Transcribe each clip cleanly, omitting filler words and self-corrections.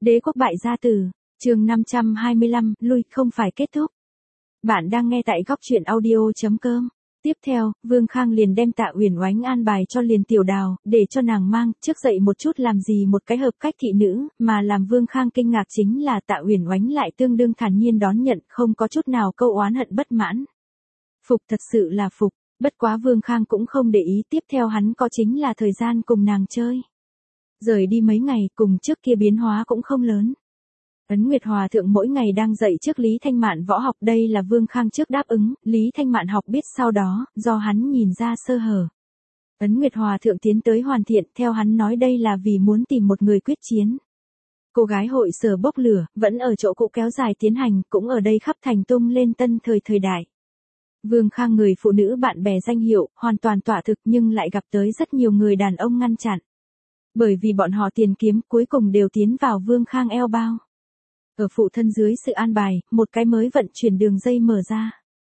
Đế quốc bại gia tử, chương 525, lui không phải kết thúc. Bạn đang nghe tại góc truyện audio.com. Tiếp theo, Vương Khang liền đem Tạ Uyển Oánh an bài cho Liền Tiểu Đào, để cho nàng mang, trước dậy một chút làm gì một cái hợp cách thị nữ, mà làm Vương Khang kinh ngạc chính là Tạ Uyển Oánh lại tương đương thản nhiên đón nhận, không có chút nào câu oán hận bất mãn. Phục, thật sự là phục, bất quá Vương Khang cũng không để ý, tiếp theo hắn có chính là thời gian cùng nàng chơi. Rời đi mấy ngày, cùng trước kia biến hóa cũng không lớn. Ấn Nguyệt Hòa thượng mỗi ngày đang dạy trước Lý Thanh Mạn võ học, đây là Vương Khang trước đáp ứng, Lý Thanh Mạn học biết sau đó, do hắn nhìn ra sơ hở. Ấn Nguyệt Hòa thượng tiến tới hoàn thiện, theo hắn nói đây là vì muốn tìm một người quyết chiến. Cô gái hội sở bốc lửa, vẫn ở chỗ cũ kéo dài tiến hành, cũng ở đây khắp thành tung lên tân thời đại. Vương Khang người phụ nữ bạn bè danh hiệu, hoàn toàn tỏa thực nhưng lại gặp tới rất nhiều người đàn ông ngăn chặn. Bởi vì bọn họ tiền kiếm cuối cùng đều tiến vào Vương Khang eo bao. Ở phụ thân dưới sự an bài, một cái mới vận chuyển đường dây mở ra.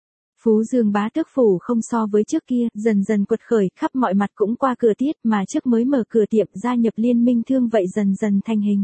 Phú Dương Bá Tước phủ không so với trước kia, dần dần quật khởi, khắp mọi mặt cũng qua cửa tiết, mà trước mới mở cửa tiệm gia nhập liên minh thương vậy dần dần thành hình.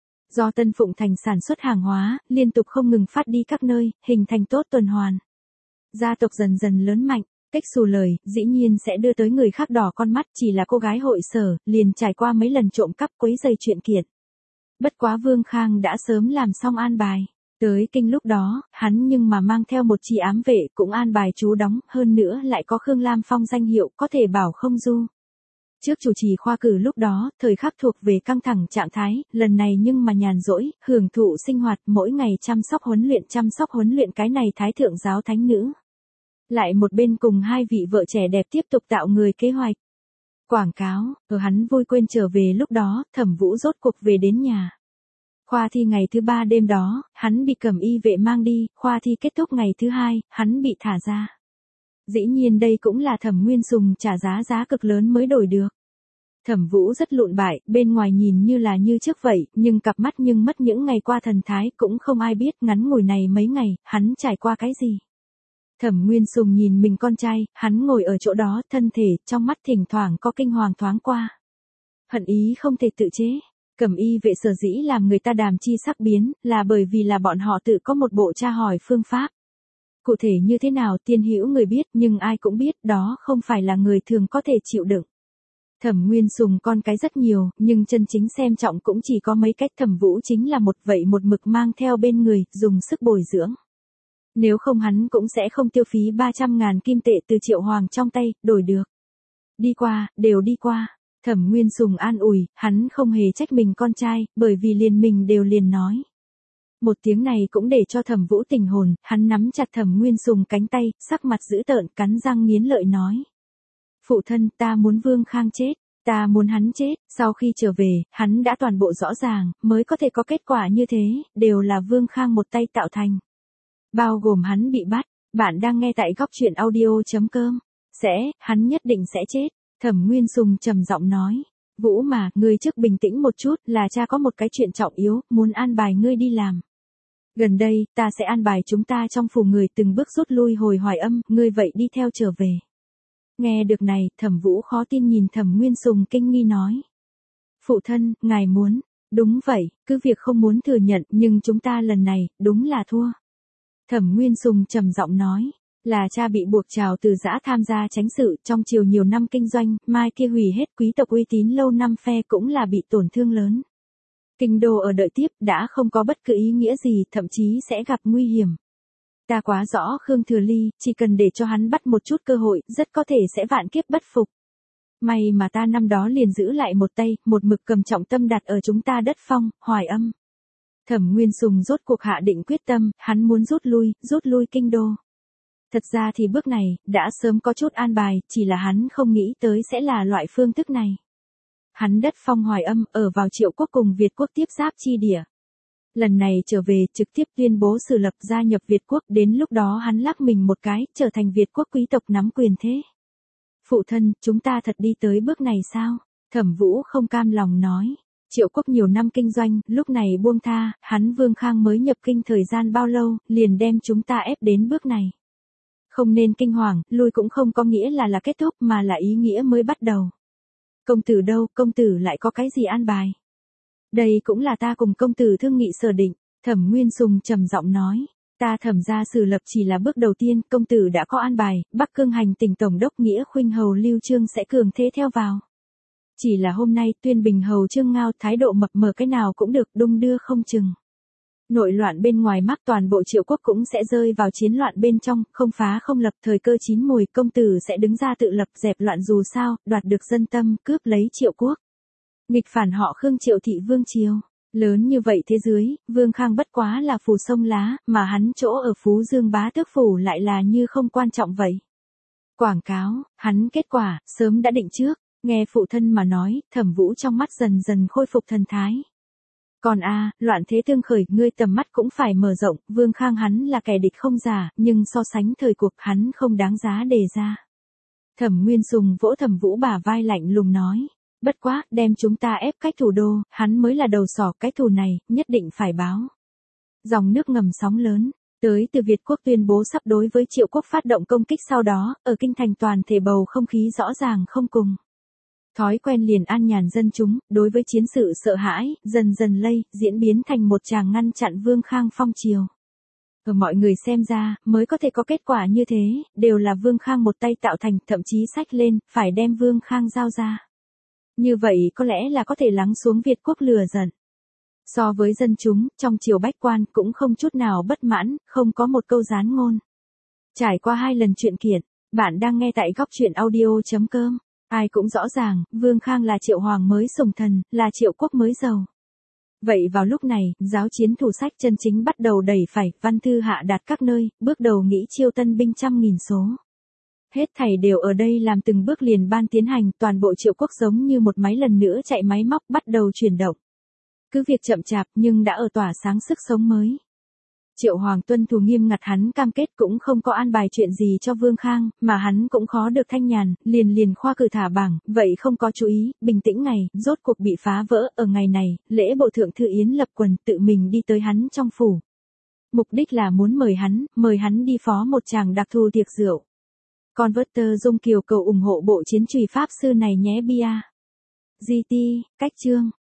Do Tân Phụng Thành sản xuất hàng hóa, liên tục không ngừng phát đi các nơi, hình thành tốt tuần hoàn. Gia tộc dần dần lớn mạnh, cách xù lời, dĩ nhiên sẽ đưa tới người khác đỏ con mắt, chỉ là cô gái hội sở, liền trải qua mấy lần trộm cắp quấy rầy chuyện kiện. Bất quá Vương Khang đã sớm làm xong an bài. Tới kinh lúc đó, hắn nhưng mà mang theo một chi ám vệ cũng an bài chú đóng, hơn nữa lại có Khương Lam Phong danh hiệu có thể bảo không du. Trước chủ trì khoa cử lúc đó, thời khắc thuộc về căng thẳng trạng thái, lần này nhưng mà nhàn rỗi, hưởng thụ sinh hoạt mỗi ngày chăm sóc huấn luyện cái này thái thượng giáo thánh nữ. Lại một bên cùng hai vị vợ trẻ đẹp tiếp tục tạo người kế hoạch. Quảng cáo, ở hắn vui quên trở về lúc đó, Thẩm Vũ rốt cuộc về đến nhà. Khoa thi ngày thứ 3 đêm đó, hắn bị cẩm y vệ mang đi, khoa thi kết thúc ngày thứ 2, hắn bị thả ra. Dĩ nhiên đây cũng là Thẩm Nguyên Sùng trả giá cực lớn mới đổi được. Thẩm Vũ rất lụn bại, bên ngoài nhìn như là như trước vậy, nhưng cặp mắt nhưng mất những ngày qua thần thái, cũng không ai biết ngắn ngủi này mấy ngày, hắn trải qua cái gì. Thẩm Nguyên Sùng nhìn mình con trai, hắn ngồi ở chỗ đó, thân thể, trong mắt thỉnh thoảng có kinh hoàng thoáng qua. Hận ý không thể tự chế. Cẩm y vệ sở dĩ làm người ta đàm chi sắc biến, là bởi vì là bọn họ tự có một bộ tra hỏi phương pháp. Cụ thể như thế nào tiên hữu người biết, nhưng ai cũng biết đó không phải là người thường có thể chịu đựng. Thẩm Nguyên Sùng con cái rất nhiều, nhưng chân chính xem trọng cũng chỉ có mấy cách. Thẩm Vũ chính là một mực mang theo bên người, dùng sức bồi dưỡng. Nếu không hắn cũng sẽ không tiêu phí 300.000 kim tệ từ Triệu Hoàng trong tay, đổi được. Đi qua, đều đi qua. Thẩm Nguyên Sùng an ủi, hắn không hề trách mình con trai, bởi vì liền mình đều liền nói. Một tiếng này cũng để cho Thẩm Vũ tỉnh hồn, hắn nắm chặt Thẩm Nguyên Sùng cánh tay, sắc mặt dữ tợn, cắn răng nghiến lợi nói. Phụ thân, ta muốn Vương Khang chết, ta muốn hắn chết, sau khi trở về, hắn đã toàn bộ rõ ràng, mới có thể có kết quả như thế, đều là Vương Khang một tay tạo thành. Bao gồm hắn bị bắt, bạn đang nghe tại góc truyện audio.com. Hắn nhất định sẽ chết. Thẩm Nguyên Sùng trầm giọng nói. Vũ mà, ngươi trước bình tĩnh một chút, là cha có một cái chuyện trọng yếu, muốn an bài ngươi đi làm. Gần đây, ta sẽ an bài chúng ta trong phủ người từng bước rút lui hồi Hoài Âm, ngươi vậy đi theo trở về. Nghe được này, Thẩm Vũ khó tin nhìn Thẩm Nguyên Sùng kinh nghi nói. Phụ thân, ngài muốn, đúng vậy, cứ việc không muốn thừa nhận, nhưng chúng ta lần này, đúng là thua. Thẩm Nguyên Sùng trầm giọng nói, là cha bị buộc trào từ giã tham gia chánh sự trong chiều nhiều năm kinh doanh, mai kia hủy hết quý tộc uy tín lâu năm phe cũng là bị tổn thương lớn. Kinh đô ở đợi tiếp đã không có bất cứ ý nghĩa gì, thậm chí sẽ gặp nguy hiểm. Ta quá rõ Khương Thừa Ly, chỉ cần để cho hắn bắt một chút cơ hội, rất có thể sẽ vạn kiếp bất phục. May mà ta năm đó liền giữ lại một tay, một mực cầm trọng tâm đặt ở chúng ta đất Phong, Hoài Âm. Thẩm Nguyên Sùng rốt cuộc hạ định quyết tâm, hắn muốn rút lui kinh đô. Thật ra thì bước này, đã sớm có chút an bài, chỉ là hắn không nghĩ tới sẽ là loại phương thức này. Hắn đất Phong Hoài Âm, ở vào Triệu quốc cùng Việt quốc tiếp giáp chi địa. Lần này trở về, trực tiếp tuyên bố sự lập gia nhập Việt quốc, đến lúc đó hắn lắc mình một cái, trở thành Việt quốc quý tộc nắm quyền thế. Phụ thân, chúng ta thật đi tới bước này sao? Thẩm Vũ không cam lòng nói. Triệu quốc nhiều năm kinh doanh, lúc này buông tha, hắn Vương Khang mới nhập kinh thời gian bao lâu, liền đem chúng ta ép đến bước này. Không nên kinh hoàng, lui cũng không có nghĩa là kết thúc mà là ý nghĩa mới bắt đầu. Công tử đâu, công tử lại có cái gì an bài? Đây cũng là ta cùng công tử thương nghị sở định, Thẩm Nguyên Sùng trầm giọng nói. Ta Thẩm gia xử lập chỉ là bước đầu tiên, công tử đã có an bài, Bắc Cương hành tỉnh tổng đốc Nghĩa Khuynh hầu Lưu Trương sẽ cường thế theo vào. Chỉ là hôm nay Tuyên Bình hầu Trương Ngao thái độ mập mờ cái nào cũng được, đung đưa không chừng. Nội loạn bên ngoài mắc toàn bộ Triệu quốc cũng sẽ rơi vào chiến loạn bên trong, không phá không lập, thời cơ chín mùi, công tử sẽ đứng ra tự lập dẹp loạn dù sao, đoạt được dân tâm, cướp lấy Triệu quốc. Nghịch phản họ Khương Triệu thị vương triều. Lớn như vậy thế dưới, Vương Khang bất quá là phù sông lá, mà hắn chỗ ở Phú Dương Bá Tước phủ lại là như không quan trọng vậy. Quảng cáo, hắn kết quả, sớm đã định trước, nghe phụ thân mà nói, Thẩm Vũ trong mắt dần dần khôi phục thần thái. Còn loạn thế tương khởi, ngươi tầm mắt cũng phải mở rộng, Vương Khang hắn là kẻ địch không giả, nhưng so sánh thời cuộc hắn không đáng giá đề ra. Thẩm Nguyên Sùng vỗ Thẩm Vũ bả vai lạnh lùng nói. Bất quá, đem chúng ta ép cách thủ đô, hắn mới là đầu sỏ, cái thù này, nhất định phải báo. Dòng nước ngầm sóng lớn, tới từ Việt quốc tuyên bố sắp đối với Triệu quốc phát động công kích, sau đó, ở kinh thành toàn thể bầu không khí rõ ràng không cùng. Thói quen liền an nhàn dân chúng, đối với chiến sự sợ hãi, dần dần lây, diễn biến thành một tràng ngăn chặn Vương Khang phong triều. Ở mọi người xem ra, mới có thể có kết quả như thế, đều là Vương Khang một tay tạo thành, thậm chí xách lên, phải đem Vương Khang giao ra. Như vậy có lẽ là có thể lắng xuống Việt quốc lừa giận. So với dân chúng, trong triều bách quan cũng không chút nào bất mãn, không có một câu gián ngôn. Trải qua 2 lần chuyện kiện, bạn đang nghe tại góc truyện audio.com. Ai cũng rõ ràng, Vương Khang là Triệu Hoàng mới sủng thần, là Triệu quốc mới giàu. Vậy vào lúc này, giáo chiến thủ sách chân chính bắt đầu đẩy phải, văn thư hạ đạt các nơi, bước đầu nghĩ chiêu tân binh trăm nghìn số. Hết thảy đều ở đây làm từng bước liền ban tiến hành, toàn bộ Triệu quốc giống như một máy lần nữa chạy máy móc bắt đầu chuyển động. Cứ việc chậm chạp nhưng đã ở tỏa sáng sức sống mới. Triệu Hoàng tuân thủ nghiêm ngặt hắn cam kết, cũng không có an bài chuyện gì cho Vương Khang, mà hắn cũng khó được thanh nhàn, liền khoa cử thả bảng, vậy không có chú ý, bình tĩnh ngày, rốt cuộc bị phá vỡ, ở ngày này, lễ bộ thượng thư Yến Lập Quần tự mình đi tới hắn trong phủ. Mục đích là muốn mời hắn đi phó một tràng đặc thù tiệc rượu. Converter Dung Kiều cầu ủng hộ bộ chiến trùy pháp sư này nhé bia. GT, cách chương.